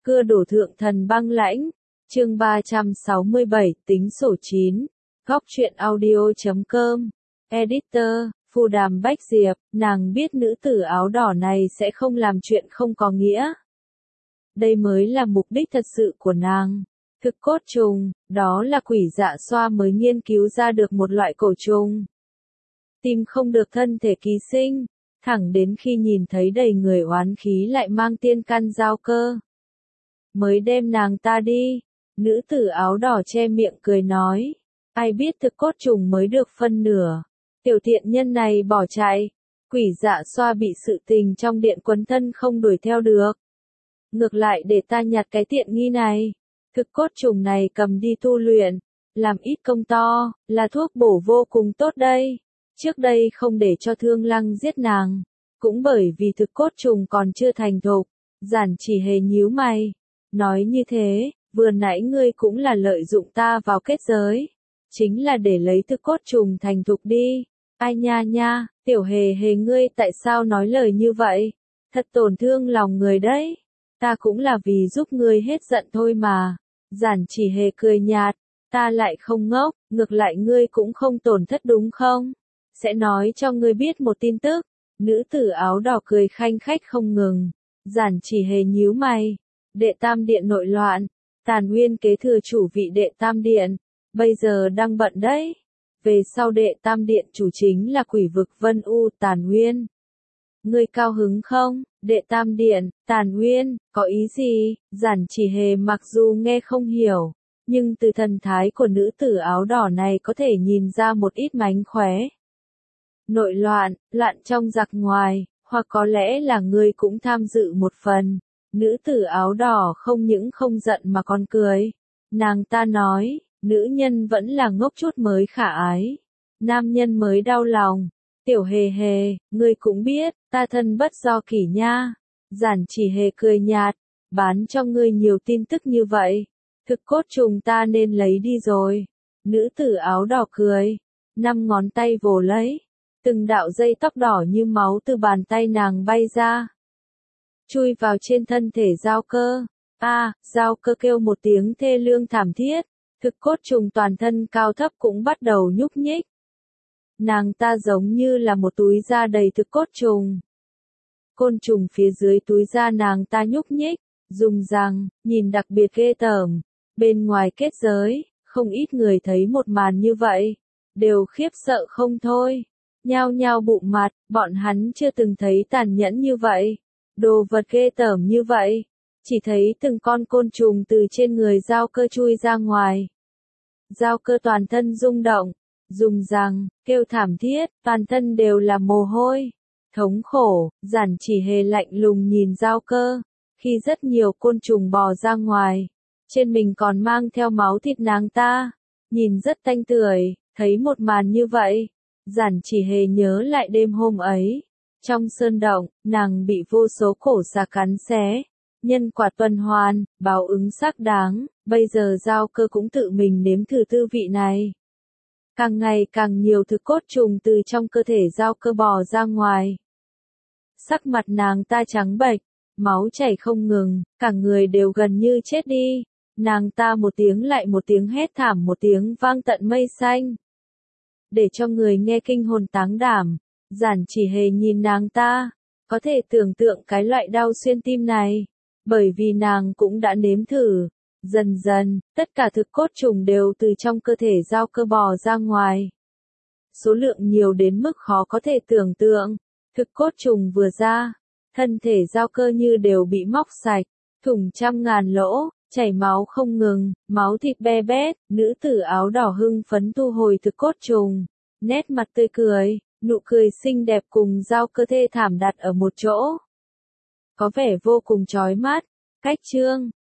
Cưa đổ thượng thần băng lãnh. Chương 367, tính sổ 9. Góc truyện audio.com. Editor, Phù Đàm Bách Diệp, nàng biết nữ tử áo đỏ này sẽ không làm chuyện không có nghĩa. Đây mới là mục đích thật sự của nàng. Thực cốt trùng, đó là quỷ dạ xoa mới nghiên cứu ra được một loại cổ trùng. Tìm không được thân thể ký sinh, thẳng đến khi nhìn thấy đầy người oán khí lại mang tiên căn Giao Cơ. Mới đem nàng ta đi. Nữ tử áo đỏ che miệng cười nói. Ai biết thực cốt trùng mới được phân nửa. Tiểu thiện nhân này bỏ chạy. Quỷ dạ xoa bị sự tình trong điện quấn thân không đuổi theo được. Ngược lại để ta nhặt cái tiện nghi này. Thực cốt trùng này cầm đi tu luyện. Làm ít công to, là thuốc bổ vô cùng tốt đây. Trước đây không để cho Thương Lăng giết nàng. Cũng bởi vì thực cốt trùng còn chưa thành thục. Giản Chỉ Hề nhíu mày. Nói như thế, vừa nãy ngươi cũng là lợi dụng ta vào kết giới. Chính là để lấy thực cốt trùng thành thục đi. Ai nha nha, Tiểu Hề Hề ngươi tại sao nói lời như vậy? Thật tổn thương lòng người đấy. Ta cũng là vì giúp ngươi hết giận thôi mà. Giản Chỉ Hề cười nhạt. Ta lại không ngốc, ngược lại ngươi cũng không tổn thất đúng không? Sẽ nói cho ngươi biết một tin tức. Nữ tử áo đỏ cười khanh khách không ngừng. Giản Chỉ Hề nhíu mày. Đệ Tam Điện nội loạn. Tàn Nguyên kế thừa chủ vị Đệ Tam Điện. Bây giờ đang bận đấy. Về sau Đệ Tam Điện chủ chính là quỷ vực Vân U Tàn Nguyên. Ngươi cao hứng không? Đệ Tam Điện, Tàn Nguyên, có ý gì? Giản Chỉ Hề mặc dù nghe không hiểu. Nhưng từ thần thái của nữ tử áo đỏ này có thể nhìn ra một ít mánh khóe. Nội loạn, loạn trong giặc ngoài, hoặc có lẽ là ngươi cũng tham dự một phần. Nữ tử áo đỏ không những không giận mà còn cười. Nàng ta nói, nữ nhân vẫn là ngốc chút mới khả ái. Nam nhân mới đau lòng. Tiểu Hề Hề, ngươi cũng biết, ta thân bất do kỷ nha. Giản Chỉ Hề cười nhạt, bán cho ngươi nhiều tin tức như vậy. Thực cốt trùng ta nên lấy đi rồi. Nữ tử áo đỏ cười. 5 ngón tay vồ lấy. Từng đạo dây tóc đỏ như máu từ bàn tay nàng bay ra. Chui vào trên thân thể Giao Cơ. Giao Cơ kêu một tiếng thê lương thảm thiết. Thực cốt trùng toàn thân cao thấp cũng bắt đầu nhúc nhích. Nàng ta giống như là một túi da đầy thực cốt trùng. Côn trùng phía dưới túi da nàng ta nhúc nhích, dùng răng, nhìn đặc biệt ghê tởm. Bên ngoài kết giới, không ít người thấy một màn như vậy, đều khiếp sợ không thôi. Nhao nhao bụng mặt, bọn hắn chưa từng thấy tàn nhẫn như vậy. Đồ vật ghê tởm như vậy. Chỉ thấy từng con côn trùng từ trên người Giao Cơ chui ra ngoài. Giao Cơ toàn thân rung động, dùng răng, kêu thảm thiết, toàn thân đều là mồ hôi. Thống khổ, Giản Chỉ Hề lạnh lùng nhìn Giao Cơ. Khi rất nhiều côn trùng bò ra ngoài, trên mình còn mang theo máu thịt nàng ta. Nhìn rất tanh tưởi, thấy một màn như vậy. Giản Chỉ Hề nhớ lại đêm hôm ấy. Trong sơn động, nàng bị vô số cổ xà cắn xé. Nhân quả tuần hoàn, báo ứng xác đáng. Bây giờ Giao Cơ cũng tự mình nếm thử tư vị này. Càng ngày càng nhiều thực cốt trùng từ trong cơ thể Giao Cơ bò ra ngoài. Sắc mặt nàng ta trắng bệch, máu chảy không ngừng, cả người đều gần như chết đi. Nàng ta một tiếng lại một tiếng hét thảm, một tiếng vang tận mây xanh. Để cho người nghe kinh hồn táng đảm. Giản Chỉ Hề nhìn nàng ta, có thể tưởng tượng cái loại đau xuyên tim này, bởi vì nàng cũng đã nếm thử. Dần dần, tất cả thực cốt trùng đều từ trong cơ thể Giao Cơ bò ra ngoài. Số lượng nhiều đến mức khó có thể tưởng tượng. Thực cốt trùng vừa ra, thân thể Giao Cơ như đều bị móc sạch, thủng trăm ngàn lỗ, chảy máu không ngừng, máu thịt be bét. Nữ tử áo đỏ hưng phấn thu hồi thực cốt trùng, nét mặt tươi cười, nụ cười xinh đẹp cùng Giao Cơ thê thảm đặt ở một chỗ. Có vẻ vô cùng chói mắt. Cách chương